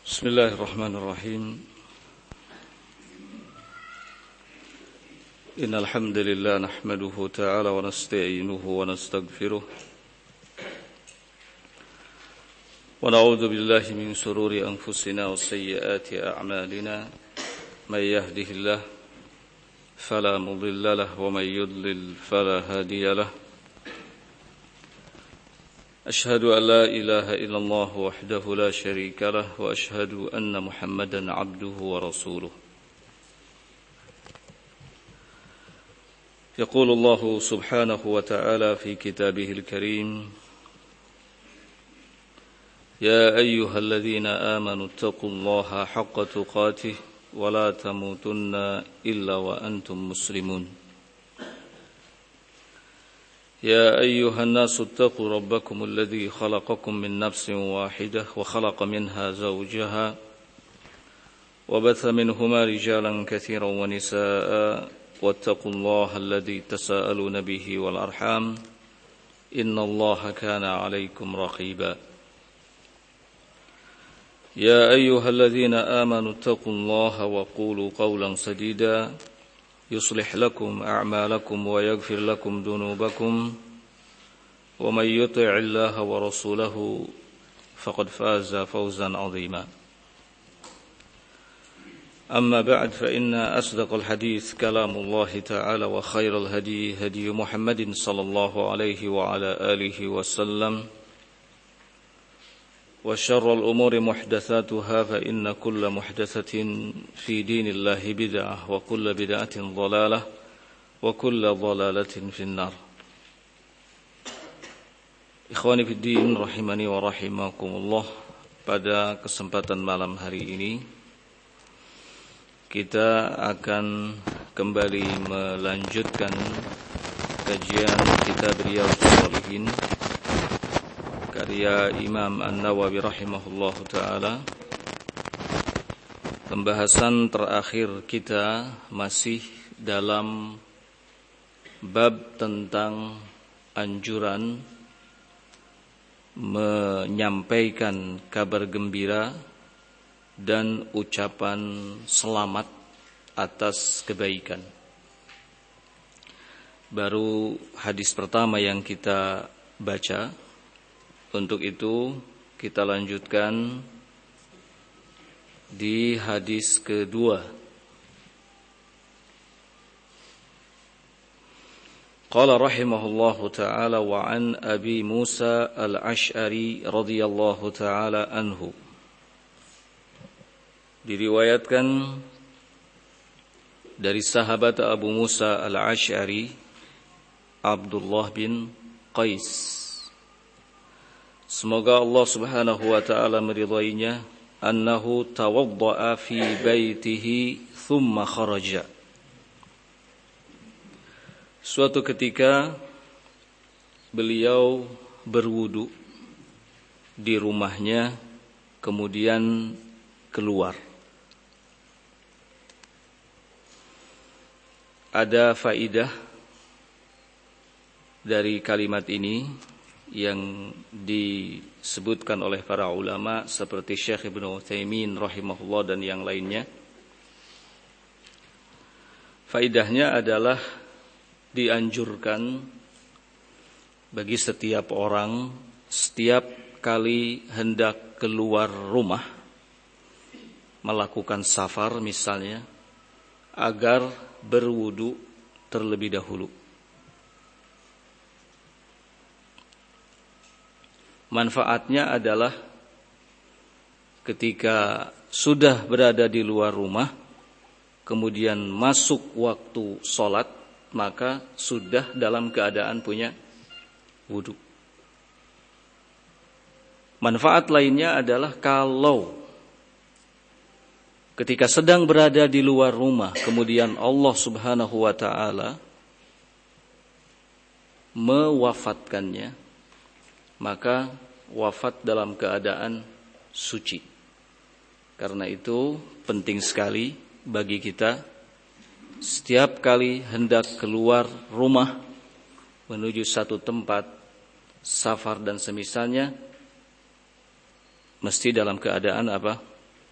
Bismillahirrahmanirrahim. Innal hamdalillah nahmaduhu ta'ala wa nasta'inuhu wa nastaghfiruh. Wa na'udzu billahi min shururi anfusina wa sayyiati a'malina. May yahdihillahu fala mudilla lahu wa may yudlil fala hadiya lahu. أشهد أن لا إله إلا الله وحده لا شريك له وأشهد أن محمدا عبده ورسوله يقول الله سبحانه وتعالى في كتابه الكريم يا أيها الذين آمنوا اتقوا الله حق تقاته ولا تموتن إلا وأنتم مسلمون يا أيها الناس اتقوا ربكم الذي خلقكم من نفس واحدة وخلق منها زوجها وبث منهما رجالا كثيرا ونساء واتقوا الله الذي تساءلون به والأرحام إن الله كان عليكم رقيبا يا أيها الذين آمنوا اتقوا الله وقولوا قولا سديدا يصلح لكم أعمالكم ويغفر لكم ذنوبكم ومن يطع الله ورسوله فقد فاز فوزا عظيما أما بعد فإن أصدق الحديث كلام الله تعالى وخير الهدي هدي محمد صلى الله عليه وعلى آله وسلم وشر الأمور محدثاتها فإن كل محدثة في دين الله بدعة وكل بدعة ضلالة وكل ضلالة في النار. Ikhwani fid din rahimani wa rahimakumullah. Pada kesempatan malam hari ini kita akan kembali melanjutkan kajian kitab Riyadhus Shalihin karya Imam An-Nawawi rahimahullahu ta'ala. Pembahasan terakhir kita masih dalam bab tentang anjuran menyampaikan kabar gembira dan ucapan selamat atas kebaikan. Baru hadis pertama yang kita baca. Untuk itu kita lanjutkan di hadis kedua. Qala rahimahullahu ta'ala wa an Abi Musa al-Ash'ari radhiyallahu ta'ala anhu. Diriwayatkan dari sahabat Abu Musa al-Ash'ari Abdullah bin Qais, semoga Allah subhanahu wa ta'ala meridainya, annahu tawadda'a fi baitihi thumma kharaja. Suatu ketika beliau berwudu di rumahnya kemudian keluar. Ada faidah dari kalimat ini yang disebutkan oleh para ulama seperti Syekh Ibnu Utsaimin rahimahullah dan yang lainnya. Faidahnya adalah dianjurkan bagi setiap orang setiap kali hendak keluar rumah melakukan safar misalnya agar berwudu terlebih dahulu. Manfaatnya adalah ketika sudah berada di luar rumah, kemudian masuk waktu sholat, maka sudah dalam keadaan punya wudu. Manfaat lainnya adalah kalau ketika sedang berada di luar rumah, kemudian Allah subhanahu wa ta'ala mewafatkannya, maka wafat dalam keadaan suci. Karena itu penting sekali bagi kita setiap kali hendak keluar rumah menuju satu tempat safar dan semisalnya, mesti dalam keadaan apa?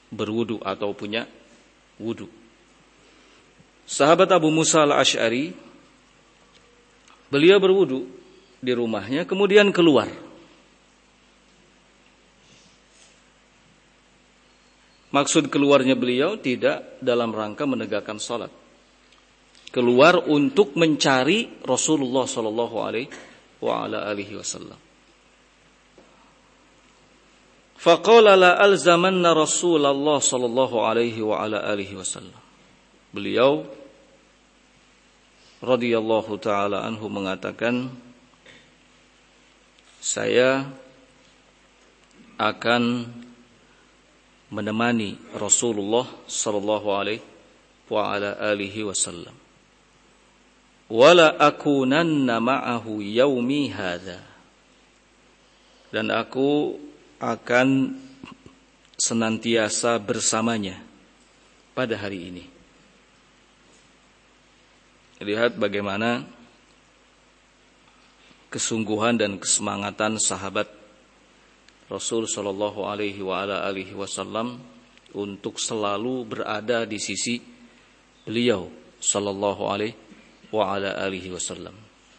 berwudu atau punya wudu. Sahabat Abu Musa al-Asy'ari, beliau berwudu di rumahnya, kemudian keluar. Maksud keluarnya beliau tidak dalam rangka menegakkan salat. Keluar untuk mencari Rasulullah sallallahu alaihi wasallam. Faqala la alzamanna Rasulullah sallallahu alaihi wasallam. Beliau radhiyallahu taala anhu mengatakan, saya akan menemani Rasulullah sallallahu alaihi wasallam. Wala akunanna ma'ahu yaumi hadza. Dan aku akan senantiasa bersamanya pada hari ini. Lihat bagaimana kesungguhan dan kesemangatan sahabat Rasul sallallahu alaihi wasallam untuk selalu berada di sisi beliau sallallahu alaihi wasallam.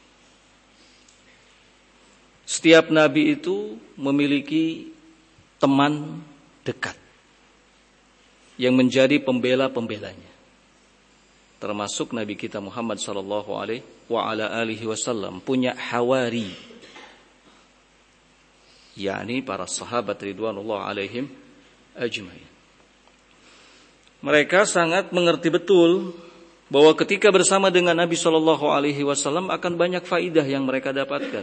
Setiap nabi itu memiliki teman dekat yang menjadi pembela-pembelanya. Termasuk Nabi kita Muhammad sallallahu alaihi wasallam punya hawari, yakni para sahabat ridwanullah alaihim ajmain. Mereka sangat mengerti betul bahwa ketika bersama dengan Nabi sallallahu alaihi wasallam akan banyak faidah yang mereka dapatkan.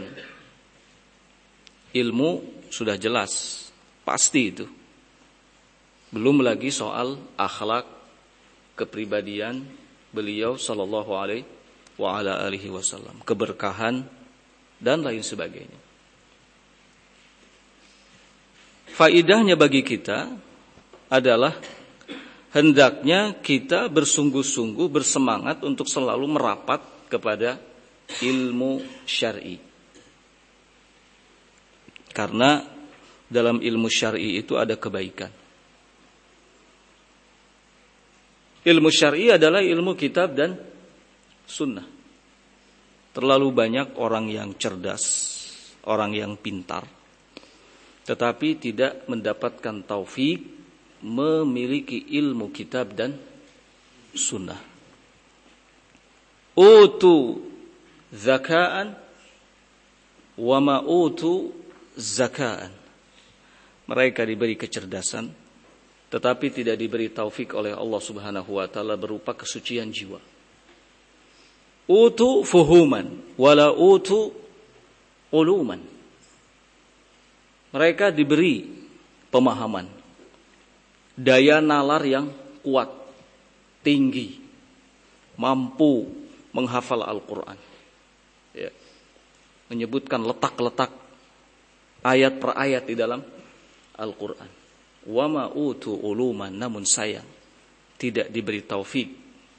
Ilmu sudah jelas, pasti itu. Belum lagi soal akhlak, kepribadian beliau sallallahu alaihi wasallam, keberkahan dan lain sebagainya. Faidahnya bagi kita adalah hendaknya kita bersungguh-sungguh bersemangat untuk selalu merapat kepada ilmu syar'i. Karena dalam ilmu syar'i itu ada kebaikan. Ilmu syar'i adalah ilmu kitab dan sunnah. Terlalu banyak orang yang cerdas, orang yang pintar, tetapi tidak mendapatkan taufik memiliki ilmu kitab dan sunnah. Utu zaka'an wa ma utu zaka'an. Mereka diberi kecerdasan, tetapi tidak diberi taufik oleh Allah Subhanahu wa taala berupa kesucian jiwa. Utu fuhuman wala utu uluman. Mereka diberi pemahaman, daya nalar yang kuat, tinggi, mampu menghafal Al-Quran, ya. Menyebutkan letak-letak ayat per ayat di dalam Al-Quran. Wa ma utu uluman, namun sayang tidak diberi taufik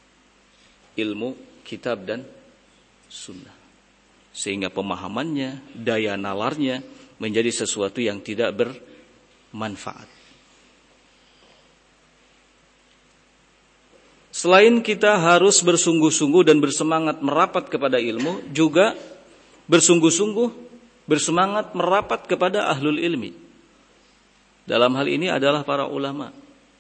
ilmu kitab dan sunnah, sehingga pemahamannya, daya nalarnya menjadi sesuatu yang tidak bermanfaat. Selain kita harus bersungguh-sungguh dan bersemangat merapat kepada ilmu, juga bersungguh-sungguh bersemangat merapat kepada ahlul ilmi. Dalam hal ini adalah para ulama.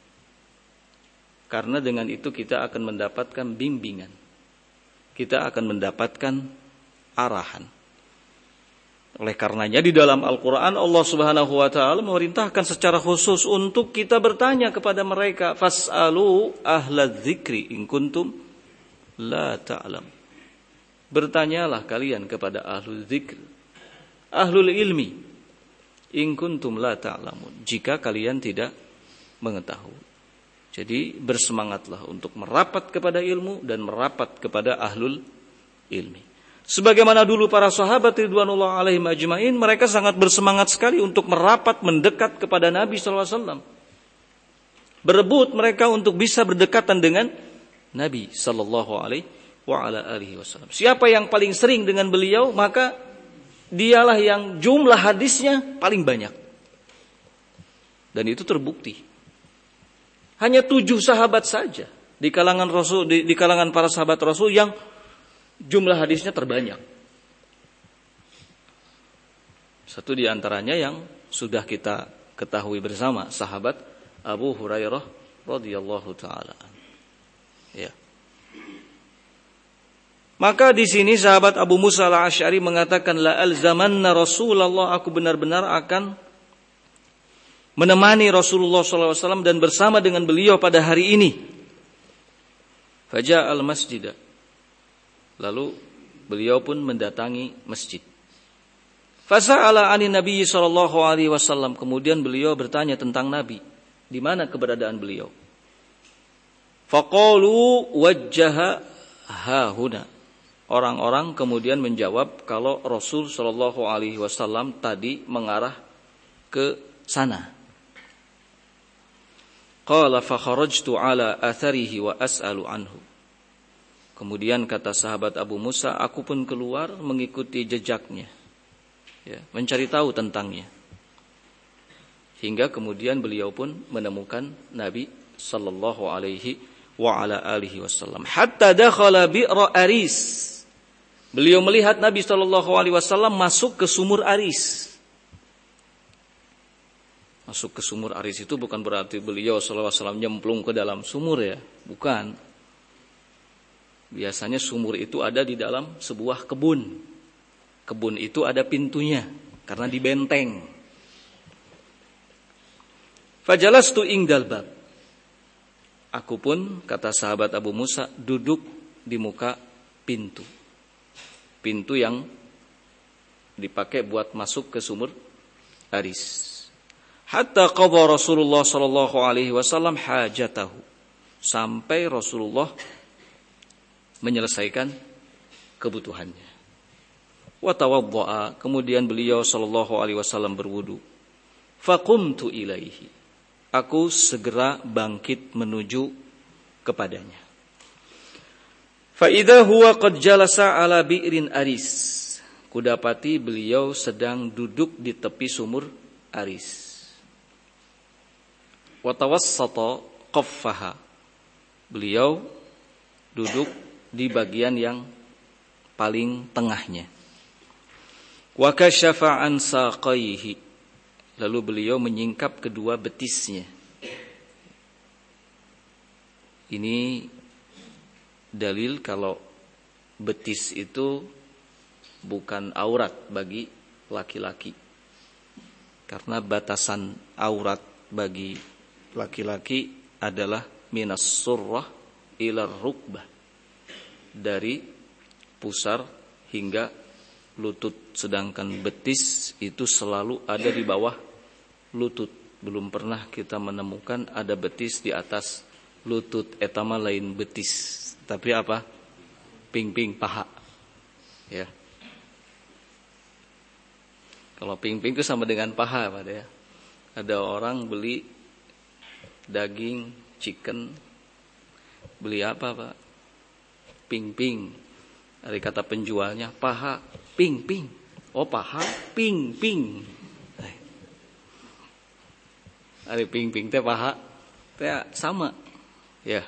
Karena dengan itu kita akan mendapatkan bimbingan. Kita akan mendapatkan arahan. Oleh karenanya di dalam Al-Quran Allah Subhanahu wa ta'ala memerintahkan secara khusus untuk kita bertanya kepada mereka, fas'alu ahlal dzikri in kuntum la ta'lam. Bertanyalah kalian kepada ahlul dzikr, ahlul ilmi, in kuntum la ta'lamun, jika kalian tidak mengetahui. Jadi bersemangatlah untuk merapat kepada ilmu dan merapat kepada ahlul ilmi. Sebagaimana dulu para sahabat ridwanullah alaihim ajmain, mereka sangat bersemangat sekali untuk merapat mendekat kepada Nabi sallallahu alaihi wasallam. Berebut mereka untuk bisa berdekatan dengan Nabi sallallahu alaihi wasallam. Siapa yang paling sering dengan beliau, maka dialah yang jumlah hadisnya paling banyak. Dan itu terbukti. Hanya 7 sahabat saja di kalangan Rasul, di kalangan para sahabat Rasul yang jumlah hadisnya terbanyak. Satu di antaranya yang sudah kita ketahui bersama, sahabat Abu Hurairah radhiyallahu taala. Ya. Maka di sini sahabat Abu Musa al-Asy'ari mengatakan, la alzamanna Rasulullah, aku benar-benar akan menemani Rasulullah SAW dan bersama dengan beliau pada hari ini. Faja al-masjid. Lalu beliau pun mendatangi masjid. Fasa'ala ani Nabi sallallahu alaihi wasallam. Kemudian beliau bertanya tentang Nabi, di mana keberadaan beliau. Faqalu wajjaha hahuna. Orang-orang kemudian menjawab kalau Rasul sallallahu alaihi wasallam tadi mengarah ke sana. Qala fa kharajtu ala atharihi wa as'alu anhu. Kemudian kata sahabat Abu Musa, aku pun keluar mengikuti jejaknya, ya, mencari tahu tentangnya. Hingga kemudian beliau pun menemukan Nabi sallallahu alaihi wa ala alihi wasallam. Hatta dakhala bi'ra Aris. Beliau melihat Nabi sallallahu alaihi wasallam masuk ke sumur Aris. Masuk ke sumur Aris itu bukan berarti beliau sallallahu alaihi wasallam nyemplung ke dalam sumur, ya, bukan. Biasanya sumur itu ada di dalam sebuah kebun. Kebun itu ada pintunya karena dibenteng. Fajalastu ingdal bab. Aku pun, kata sahabat Abu Musa, duduk di muka pintu. Pintu yang dipakai buat masuk ke sumur Aris. Hatta qadha Rasulullah sallallahu alaihi wasallam hajatahu. Sampai Rasulullah menyelesaikan kebutuhannya. Wa tawaddaa, kemudian beliau sallallahu alaihi wasallam berwudu. Faqumtu ilaihi. Aku segera bangkit menuju kepadanya. Fa idza huwa qad jalasa ala bi'rin Aris. Kudapati beliau sedang duduk di tepi sumur Aris. Wa tawassata qaffaha. Beliau duduk di bagian yang paling tengahnya. Wa kashafa an saqaihi. Lalu beliau menyingkap kedua betisnya. Ini dalil kalau betis itu bukan aurat bagi laki-laki. Karena batasan aurat bagi laki-laki adalah minas surrah ila rukbah. Dari pusar hingga lutut, sedangkan betis itu selalu ada di bawah lutut. Belum pernah kita menemukan ada betis di atas lutut. Etama lain betis, tapi apa? Ping-ping paha, ya. Kalau ping-ping itu sama dengan paha, Pak, ya. Ada orang beli daging chicken, beli apa, Pak? Ping-ping. Dari kata penjualnya, paha ping-ping. Oh, paha ping-ping. Ada ping-ping teh paha teh sama, ya.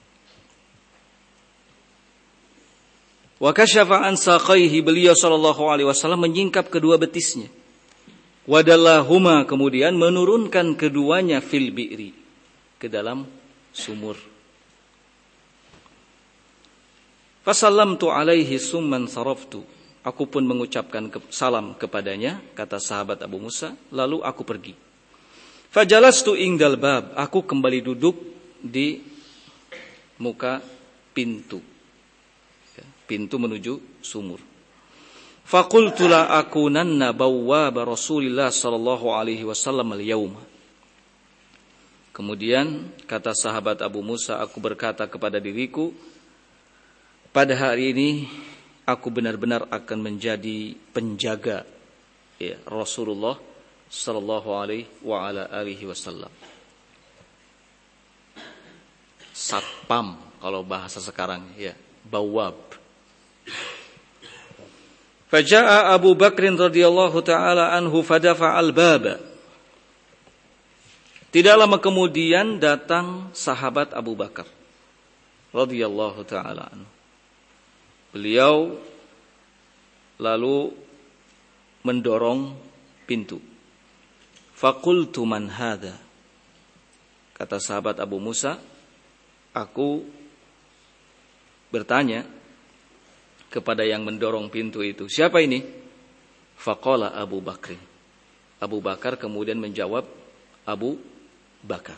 Wa kashafa an saqaihi, beliau sallallahu alaihi wasallam menyingkap kedua betisnya. Wadallahuma, kemudian menurunkan keduanya fil bi'ri, ke dalam sumur. Fasallamtu alaihi summan saraftu. Aku pun mengucapkan salam kepadanya, kata sahabat Abu Musa, lalu aku pergi. Fajalastu ingdal bab. Aku kembali duduk di muka pintu. Pintu menuju sumur. Faqultu la akunanna bawwaba Rasulillah sallallahu alaihi wasallam al-yauma. Kemudian kata sahabat Abu Musa, aku berkata kepada diriku, pada hari ini aku benar-benar akan menjadi penjaga, ya, Rasulullah sallallahu alaihi wa ala alihi wasallam. Satpam kalau bahasa sekarang, ya, bawab. Faja'a Abu Bakr radhiyallahu taala anhu fadafa al-baba. Tidak lama kemudian datang sahabat Abu Bakar radhiyallahu taala anhu. Beliau lalu mendorong pintu. Faqultu man hadha? Kata sahabat Abu Musa, aku bertanya kepada yang mendorong pintu itu, siapa ini? Faqala Abu Bakr. Abu Bakar kemudian menjawab, Abu Bakar.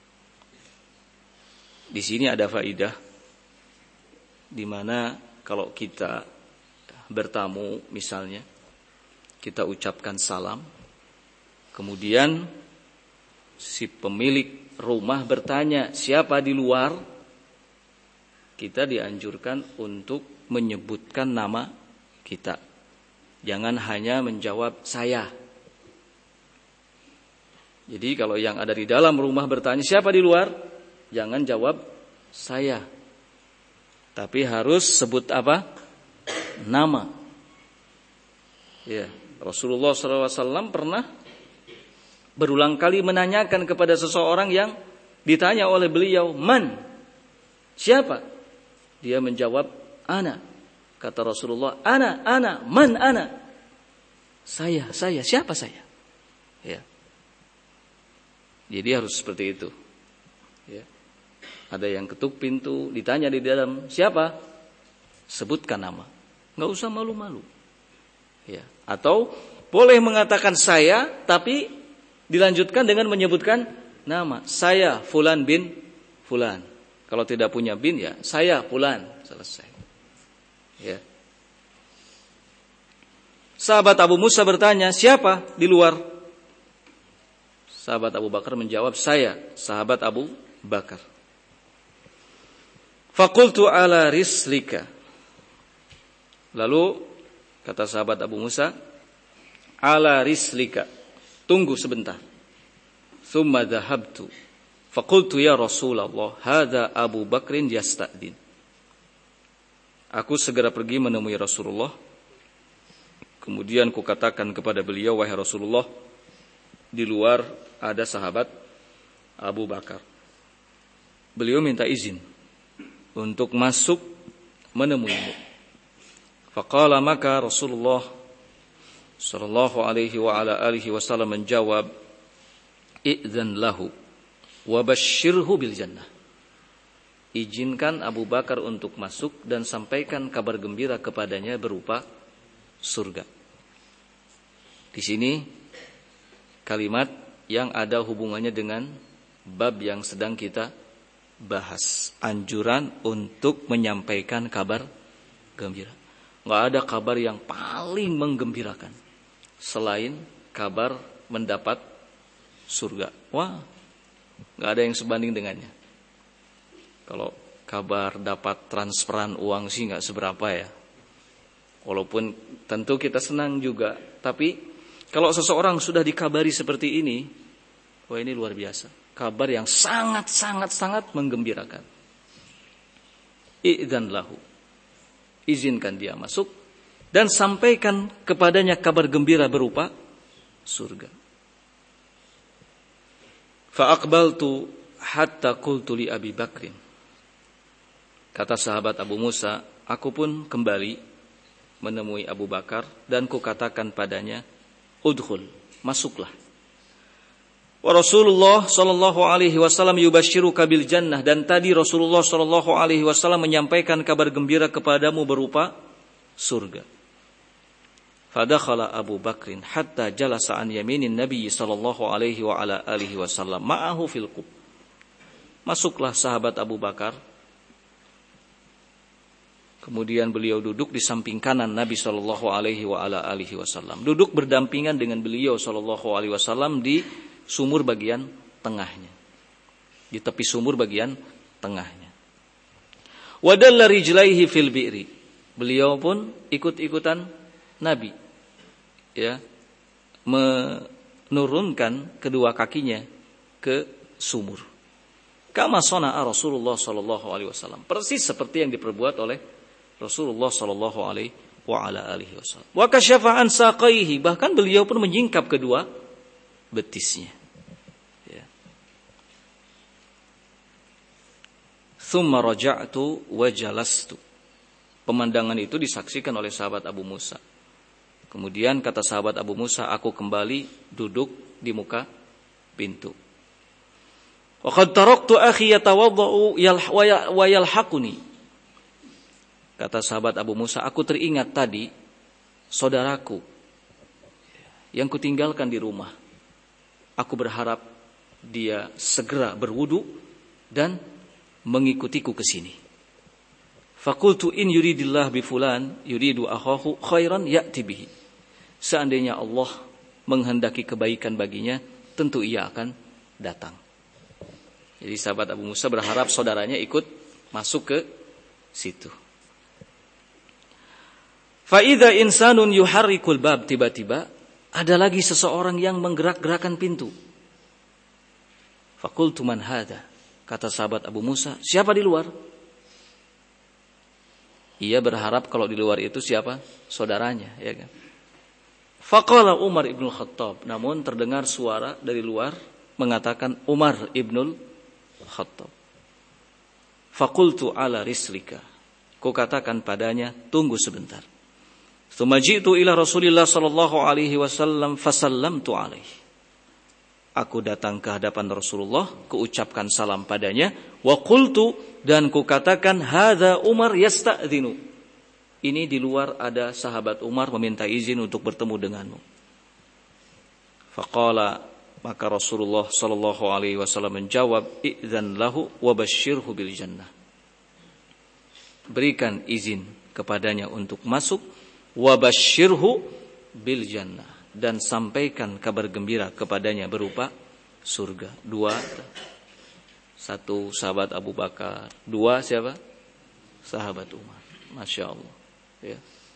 Di sini ada faidah, di mana kalau kita bertamu misalnya, kita ucapkan salam, kemudian si pemilik rumah bertanya, siapa di luar? Kita dianjurkan untuk menyebutkan nama kita. Jangan hanya menjawab saya. Jadi kalau yang ada di dalam rumah bertanya, siapa di luar? Jangan jawab saya. Tapi harus sebut apa? Nama. Ya, Rasulullah SAW pernah berulang kali menanyakan kepada seseorang yang ditanya oleh beliau, man? Siapa? Dia menjawab, ana. Kata Rasulullah, ana, man ana? Saya, siapa saya? Ya. Jadi harus seperti itu. Ya. Ada yang ketuk pintu, ditanya di dalam, siapa? Sebutkan nama. Nggak usah malu-malu. Ya. Atau boleh mengatakan saya, tapi dilanjutkan dengan menyebutkan nama. Saya Fulan bin Fulan. Kalau tidak punya bin ya, saya Fulan. Selesai. Ya. Sahabat Abu Musa bertanya, siapa di luar? Sahabat Abu Bakar menjawab, saya, sahabat Abu Bakar. Faqultu ala rislika. Lalu kata sahabat Abu Musa, ala rislika. Tunggu sebentar. Thumma dhahabtu. Faqultu ya Rasulullah, hadza Abu Bakrin yasta'din. Aku segera pergi menemui Rasulullah. Kemudian kukatakan kepada beliau, wahai Rasulullah, di luar ada sahabat Abu Bakar. Beliau minta izin untuk masuk menemuimu. Faqala, maka Rasulullah sallallahu alaihi wa ala alihi wasallam menjawab, idzan lahu wa basyirhu bil jannah. Izinkan Abu Bakar untuk masuk dan sampaikan kabar gembira kepadanya berupa surga. Di sini kalimat yang ada hubungannya dengan bab yang sedang kita bahas, anjuran untuk menyampaikan kabar gembira. Nggak ada kabar yang paling menggembirakan selain kabar mendapat surga. Wah, nggak ada yang sebanding dengannya. Kalau kabar dapat transferan uang sih nggak seberapa ya. Walaupun tentu kita senang juga, tapi kalau seseorang sudah dikabari seperti ini, wah ini luar biasa. Kabar yang sangat menggembirakan. Idzan lahu. Izinkan dia masuk dan sampaikan kepadanya kabar gembira berupa surga. Fa aqbaltu hatta qultu li Abi Bakrin. Kata sahabat Abu Musa, aku pun kembali menemui Abu Bakar dan kukatakan padanya, udkhul, masuklah. Wa Rasulullah sallallahu alaihi wasallam yubasyiruka bil jannah, dan tadi Rasulullah sallallahu alaihi wasallam menyampaikan kabar gembira kepadamu berupa surga. Fadakhala Abu Bakrin hatta jalasa an yaminin Nabi sallallahu alaihi wa ala alihi wasallam ma'ahu fil qub. Masuklah sahabat Abu Bakar. Kemudian beliau duduk di samping kanan Nabi sallallahu alaihi wa ala alihi wasallam. Duduk berdampingan dengan beliau sallallahu alaihi wasallam di sumur bagian tengahnya. Di tepi sumur bagian tengahnya. Wa dalla rijlaihi fil bi'ri. Beliau pun ikut-ikutan Nabi. Ya. Menurunkan kedua kakinya ke sumur. Kama sana'a Rasulullah sallallahu alaihi wasallam. Persis seperti yang diperbuat oleh Rasulullah sallallahu alaihi wa ala alihi wasallam. Wa kasyafa an saqaihi, bahkan beliau pun menyingkap kedua betisnya. Ya. Tsumma raja'tu wa jalastu. Pemandangan itu disaksikan oleh sahabat Abu Musa. Kemudian kata sahabat Abu Musa, aku kembali duduk di muka pintu. Wa qad taraktu akhi yatawaddau wa yalhaquni. Kata sahabat Abu Musa, aku teringat tadi saudaraku yang kutinggalkan di rumah. Aku berharap dia segera berwudu dan mengikutiku ke sini. Faqultu in yuridillah bi fulan yuridu akhahu khairan ya'ti bihi. Seandainya Allah menghendaki kebaikan baginya, tentu ia akan datang. Jadi sahabat Abu Musa berharap saudaranya ikut masuk ke situ. Fa idza insanun yuharrikul bab, tiba-tiba ada lagi seseorang yang menggerak-gerakan pintu. Faqultu man hadha? Kata sahabat Abu Musa, siapa di luar? Ia berharap kalau di luar itu siapa? Saudaranya, ya kan? Faqala Umar ibn Khattab. Namun terdengar suara dari luar mengatakan Umar ibn Khattab. Faqultu ala rislika. Ku katakan padanya, tunggu sebentar. Tsumma ji'tu ila Rasulillah sallallahu alaihi wasallam fasallamtu alaihi. Aku datang ke hadapan Rasulullah, kuucapkan salam padanya, wa qultu, dan kukatakan hadza Umar yasta'dzinu. Ini di luar ada sahabat Umar meminta izin untuk bertemu denganmu. Faqala, maka Rasulullah sallallahu alaihi wasallam menjawab, idzan lahu wa basyirhu bil jannah. Berikan izin kepadanya untuk masuk, wa basyirhu bil jannah, dan sampaikan kabar gembira kepadanya berupa surga. Dua, satu sahabat Abu Bakar, dua siapa? Sahabat Umar. Masya Allah. Ya.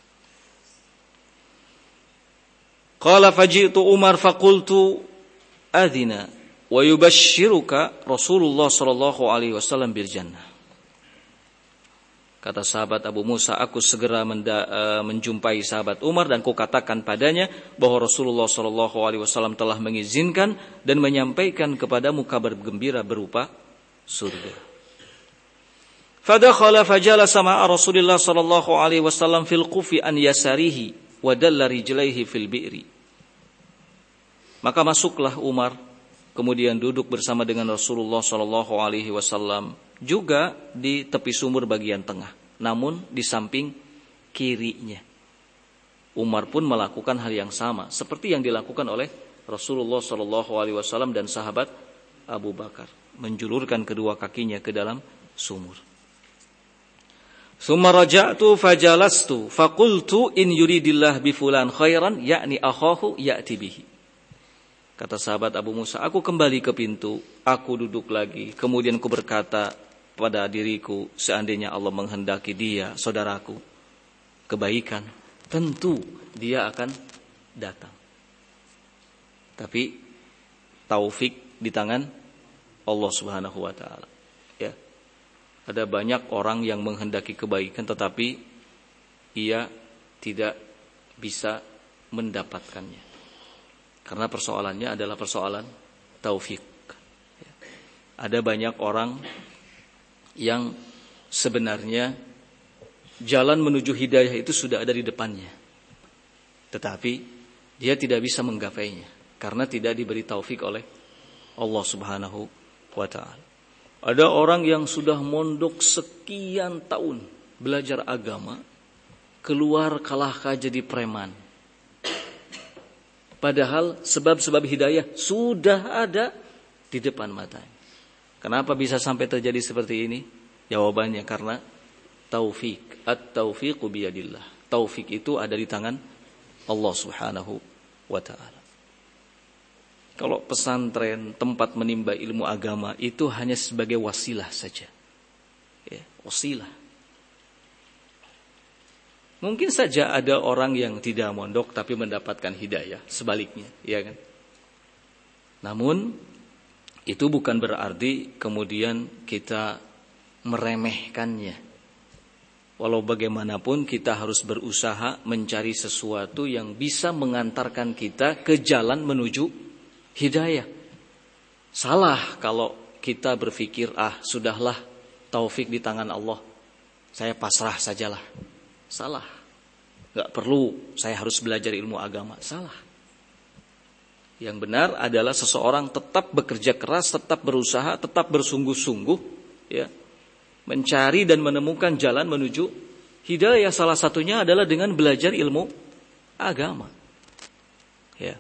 Qala faji'tu Umar faqultu adhina wa yubashshiruka Rasulullah sallallahu alaihi wasallam bil jannah. Kata sahabat Abu Musa, aku segera menjumpai sahabat Umar dan kukatakan padanya bahwa Rasulullah SAW telah mengizinkan dan menyampaikan kepadamu kabar gembira berupa surga. Fadakhala fajalasa ma'a Rasulullah SAW fil qufi an yasarihi wa dalla rijlaihi fil bi'ri. Maka masuklah Umar, kemudian duduk bersama dengan Rasulullah SAW juga di tepi sumur bagian tengah, namun di samping kirinya. Umar pun melakukan hal yang sama seperti yang dilakukan oleh Rasulullah SAW dan sahabat Abu Bakar, menjulurkan kedua kakinya ke dalam sumur. Summa raja'tu fajalastu faqultu in yuridillah bi fulan khairan ya'ni akhahu ya'ti bihi. Kata sahabat Abu Musa, aku kembali ke pintu, aku duduk lagi, kemudian ku berkata pada diriku, seandainya Allah menghendaki dia, saudaraku, kebaikan, tentu dia akan datang. Tapi taufik di tangan Allah Subhanahu wa taala. Ya. Ada banyak orang yang menghendaki kebaikan tetapi ia tidak bisa mendapatkannya. Karena persoalannya adalah persoalan taufik. Ya. Ada banyak orang yang sebenarnya jalan menuju hidayah itu sudah ada di depannya, tetapi dia tidak bisa menggapainya karena tidak diberi taufik oleh Allah Subhanahu wa ta'ala. Ada orang yang sudah mondok sekian tahun belajar agama, keluar kalah jadi preman, padahal sebab-sebab hidayah sudah ada di depan matanya. Kenapa bisa sampai terjadi seperti ini? Jawabannya karena taufik. At-taufiqu biyadillah. Taufik itu ada di tangan Allah Subhanahu wa ta'ala. Kalau pesantren, tempat menimba ilmu agama itu hanya sebagai wasilah saja. Ya, wasilah. Mungkin saja ada orang yang tidak mondok tapi mendapatkan hidayah, sebaliknya, ya kan? Namun itu bukan berarti kemudian kita meremehkannya. Walau bagaimanapun kita harus berusaha mencari sesuatu yang bisa mengantarkan kita ke jalan menuju hidayah. Salah kalau kita berpikir, sudahlah taufik di tangan Allah, saya pasrah sajalah. Salah. Gak perlu saya harus belajar ilmu agama. Salah. Yang benar adalah seseorang tetap bekerja keras, tetap berusaha, tetap bersungguh-sungguh, ya, mencari dan menemukan jalan menuju hidayah. Salah satunya adalah dengan belajar ilmu agama. Ya.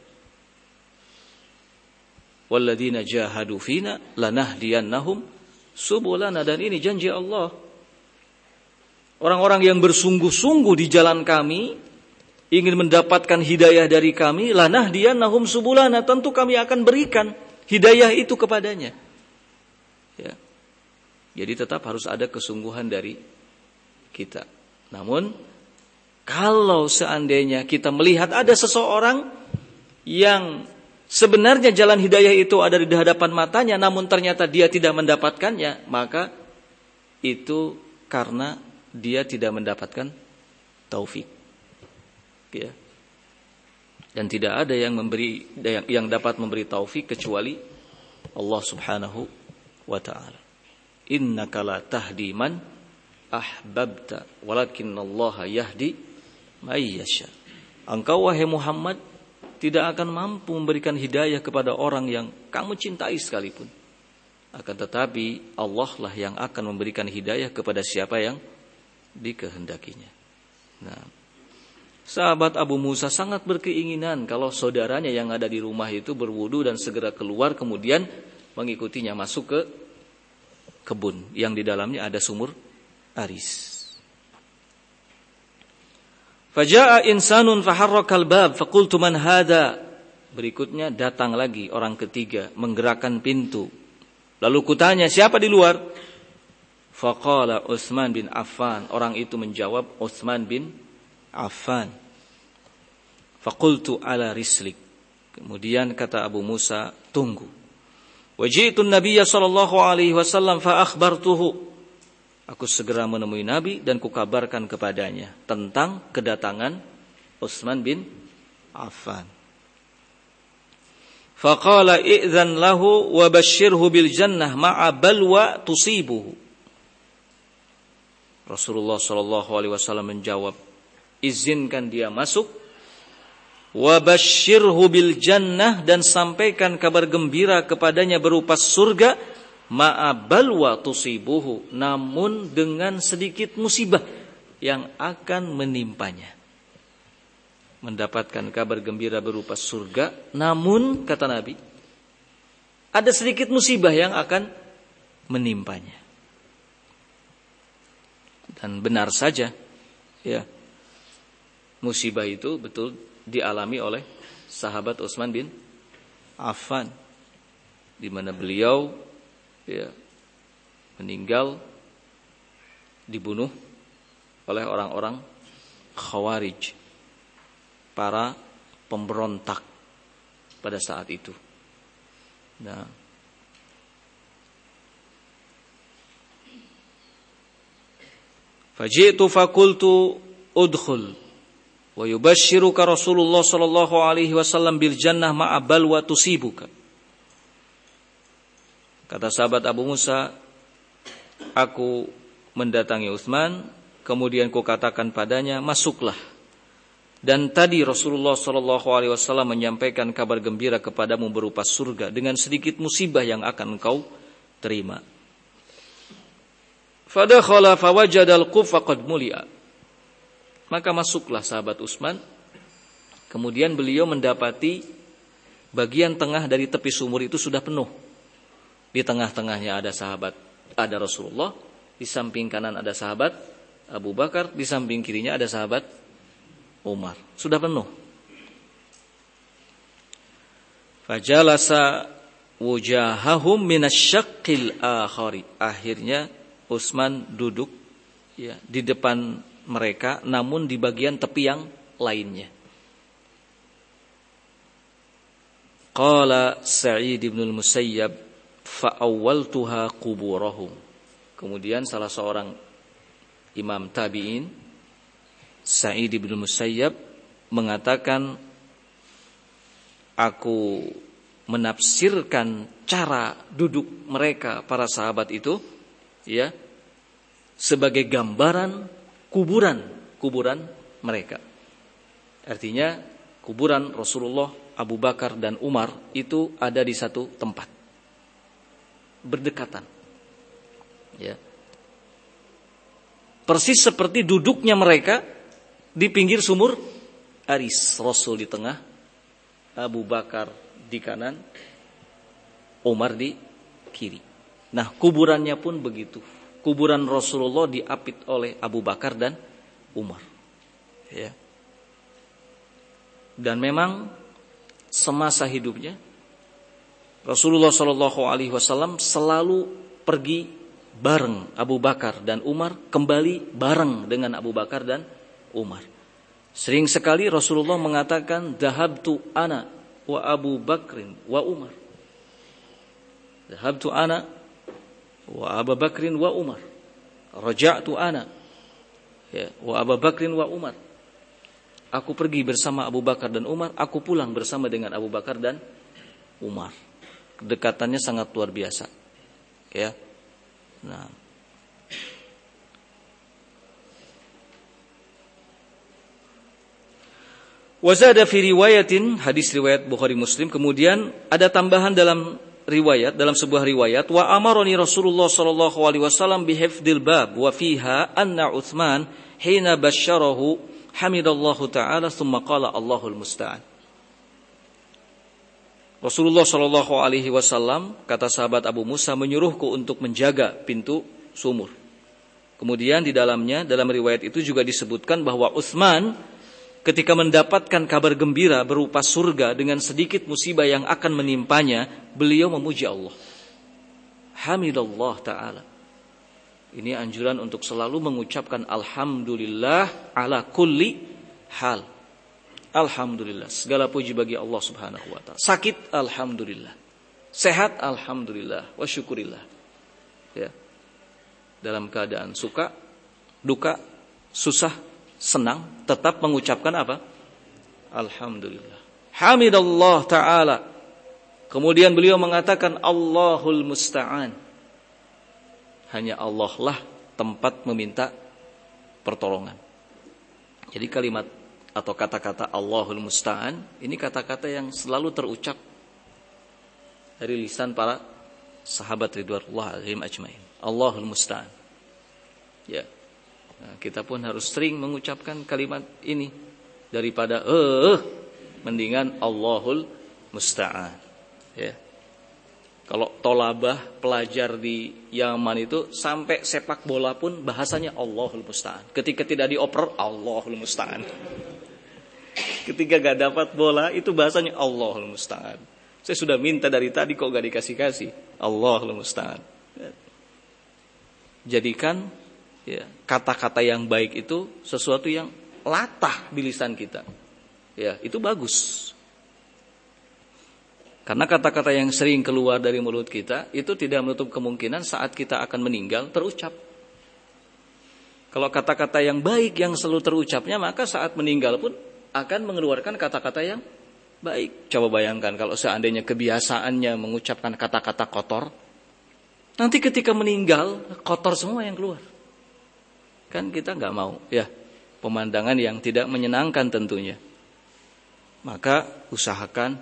Walladzina jahadu fina lanahdiyannahum subulana, dan ini janji Allah. Orang-orang yang bersungguh-sungguh di jalan kami, ingin mendapatkan hidayah dari kami, lanahdiyannahum subulana, tentu kami akan berikan hidayah itu kepadanya. Ya. Jadi tetap harus ada kesungguhan dari kita. Namun kalau seandainya kita melihat ada seseorang yang sebenarnya jalan hidayah itu ada di hadapan matanya, namun ternyata dia tidak mendapatkannya, maka itu karena dia tidak mendapatkan taufik. Ya. Dan tidak ada yang dapat memberi taufik kecuali Allah Subhanahu wa taala. Innaka la tahdi man ahbabta walakinallaha yahdi may yasha. Engkau wahai Muhammad tidak akan mampu memberikan hidayah kepada orang yang kamu cintai sekalipun. Akan tetapi Allah lah yang akan memberikan hidayah kepada siapa yang dikehendakinya. Nah, sahabat Abu Musa sangat berkeinginan kalau saudaranya yang ada di rumah itu berwudu dan segera keluar, kemudian mengikutinya masuk ke kebun yang di dalamnya ada sumur aris. Faja'a insanun faharrakal bab faqultu man hadha. Berikutnya datang lagi orang ketiga menggerakkan pintu. Lalu kutanya, siapa di luar? Faqala Utsman bin Affan. Orang itu menjawab, Utsman bin Affan. Faqultu ala rislik. Kemudian kata Abu Musa, tunggu. Waji'tu an-nabiyya sallallahu alaihi wasallam fa akhbartuhu. Aku segera menemui Nabi dan kukabarkan kepadanya tentang kedatangan Utsman bin Affan. Faqala i'dzan lahu wa basyirhu bil jannah ma'a balwa tusibuhu. Rasulullah sallallahu alaihi wasallam menjawab, izinkan dia masuk, wa basyirhu bil jannah, dan sampaikan kabar gembira kepadanya berupa surga, ma'a balwa tusibuhu, namun dengan sedikit musibah yang akan menimpanya. Mendapatkan kabar gembira berupa surga, namun kata Nabi ada sedikit musibah yang akan menimpanya. Dan benar saja, ya, musibah itu betul dialami oleh sahabat Utsman bin Affan, di mana beliau, ya, meninggal dibunuh oleh orang-orang Khawarij, para pemberontak pada saat itu. Nah, faji'tu fakultu udkhul wa yubashshiruka Rasulullah sallallahu alaihi wasallam bil jannah ma'a balwa tusibuka. Kata sahabat Abu Musa, aku mendatangi Utsman, kemudian kukatakan padanya, masuklah. Dan tadi Rasulullah sallallahu alaihi wasallam menyampaikan kabar gembira kepadamu berupa surga dengan sedikit musibah yang akan engkau terima. Fadakhala fawajadal qufa qad mulia. Maka masuklah sahabat Utsman. Kemudian beliau mendapati bagian tengah dari tepi sumur itu sudah penuh. Di tengah-tengahnya ada Rasulullah, di samping kanan ada sahabat Abu Bakar, di samping kirinya ada sahabat Umar. Sudah penuh. Fajalasa wujahahum minasyaqqil akhari. Akhirnya Utsman duduk, ya, di depan mereka, namun di bagian tepi yang lainnya. Qala Sa'id bin al-Musayyab fa'awwaltuha quburahum. Kemudian salah seorang imam tabi'in, Sa'id bin al-Musayyab, mengatakan, aku menafsirkan cara duduk mereka para sahabat itu, ya, sebagai gambaran kuburan mereka. Artinya kuburan Rasulullah, Abu Bakar dan Umar itu ada di satu tempat, berdekatan. Ya. Persis seperti duduknya mereka di pinggir sumur Aris, Rasul di tengah, Abu Bakar di kanan, Umar di kiri. Nah, kuburannya pun begitu. Kuburan Rasulullah diapit oleh Abu Bakar dan Umar. Ya. Dan memang semasa hidupnya Rasulullah SAW selalu pergi bareng Abu Bakar dan Umar, kembali bareng dengan Abu Bakar dan Umar. Sering sekali Rasulullah mengatakan, "Dhahabtu ana wa Abu Bakrin wa Umar." Dhahabtu ana wa Abu Bakrin wa Umar. Raja'tu ana wa Abu Bakrin wa Umar. Aku pergi bersama Abu Bakar dan Umar, aku pulang bersama dengan Abu Bakar dan Umar. Kedekatannya sangat luar biasa. Ya. Nah. Wazada fi riwayatin, hadis riwayat Bukhari Muslim, kemudian ada tambahan dalam sebuah riwayat, wa amaroni Rasulullah sallallahu alaihi wasallam bihifdzil bab wa fiha anna Utsman hina basyarahu hamidallahu taala thumma qala Allahul musta'an. Rasulullah sallallahu alaihi wasallam, kata sahabat Abu Musa, menyuruhku untuk menjaga pintu sumur. Kemudian di dalamnya, dalam riwayat itu juga disebutkan bahwa Utsman ketika mendapatkan kabar gembira berupa surga dengan sedikit musibah yang akan menimpanya, beliau memuji Allah. Hamidallah ta'ala. Ini anjuran untuk selalu mengucapkan alhamdulillah ala kulli hal. Alhamdulillah, segala puji bagi Allah Subhanahu wa ta'ala. Sakit, alhamdulillah. Sehat, alhamdulillah. Wa syukurillah. Ya. Dalam keadaan suka, duka, susah, senang, tetap mengucapkan apa? Alhamdulillah. Hamidallah ta'ala. Kemudian beliau mengatakan Allahul musta'an. Hanya Allah lah tempat meminta pertolongan. Jadi kalimat atau kata-kata Allahul musta'an, ini kata-kata yang selalu terucap dari lisan para sahabat ridwanullah alaihim ajmain. Allahul musta'an. Ya. Nah, kita pun harus sering mengucapkan kalimat ini daripada mendingan Allahul musta'an. Ya. Kalau tolabah pelajar di Yaman itu sampai sepak bola pun bahasanya Allahul musta'an. Ketika tidak dioper, Allahul musta'an. Ketika gak dapat bola itu bahasanya Allahul musta'an. Saya sudah minta dari tadi kok gak dikasih-kasih. Allahul musta'an. Jadikan kata-kata yang baik itu sesuatu yang latah di lisan kita. Ya, itu bagus. Karena kata-kata yang sering keluar dari mulut kita itu tidak menutup kemungkinan saat kita akan meninggal terucap. Kalau kata-kata yang baik yang selalu terucapnya, maka saat meninggal pun akan mengeluarkan kata-kata yang baik. Coba bayangkan kalau seandainya kebiasaannya mengucapkan kata-kata kotor, nanti ketika meninggal kotor semua yang keluar. Kan kita nggak mau, ya, pemandangan yang tidak menyenangkan tentunya. Maka usahakan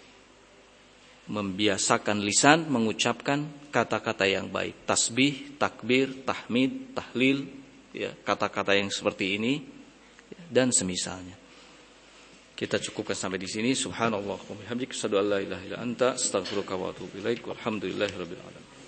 membiasakan lisan mengucapkan kata-kata yang baik, tasbih, takbir, tahmid, tahlil, ya, kata-kata yang seperti ini dan semisalnya. Kita cukupkan sampai di sini. Subhanallah wa bihamdihi, asyhadu an la ilaha illa anta, astaghfiruka wa atubu ilaik. Walhamdulillahirabbil alamin.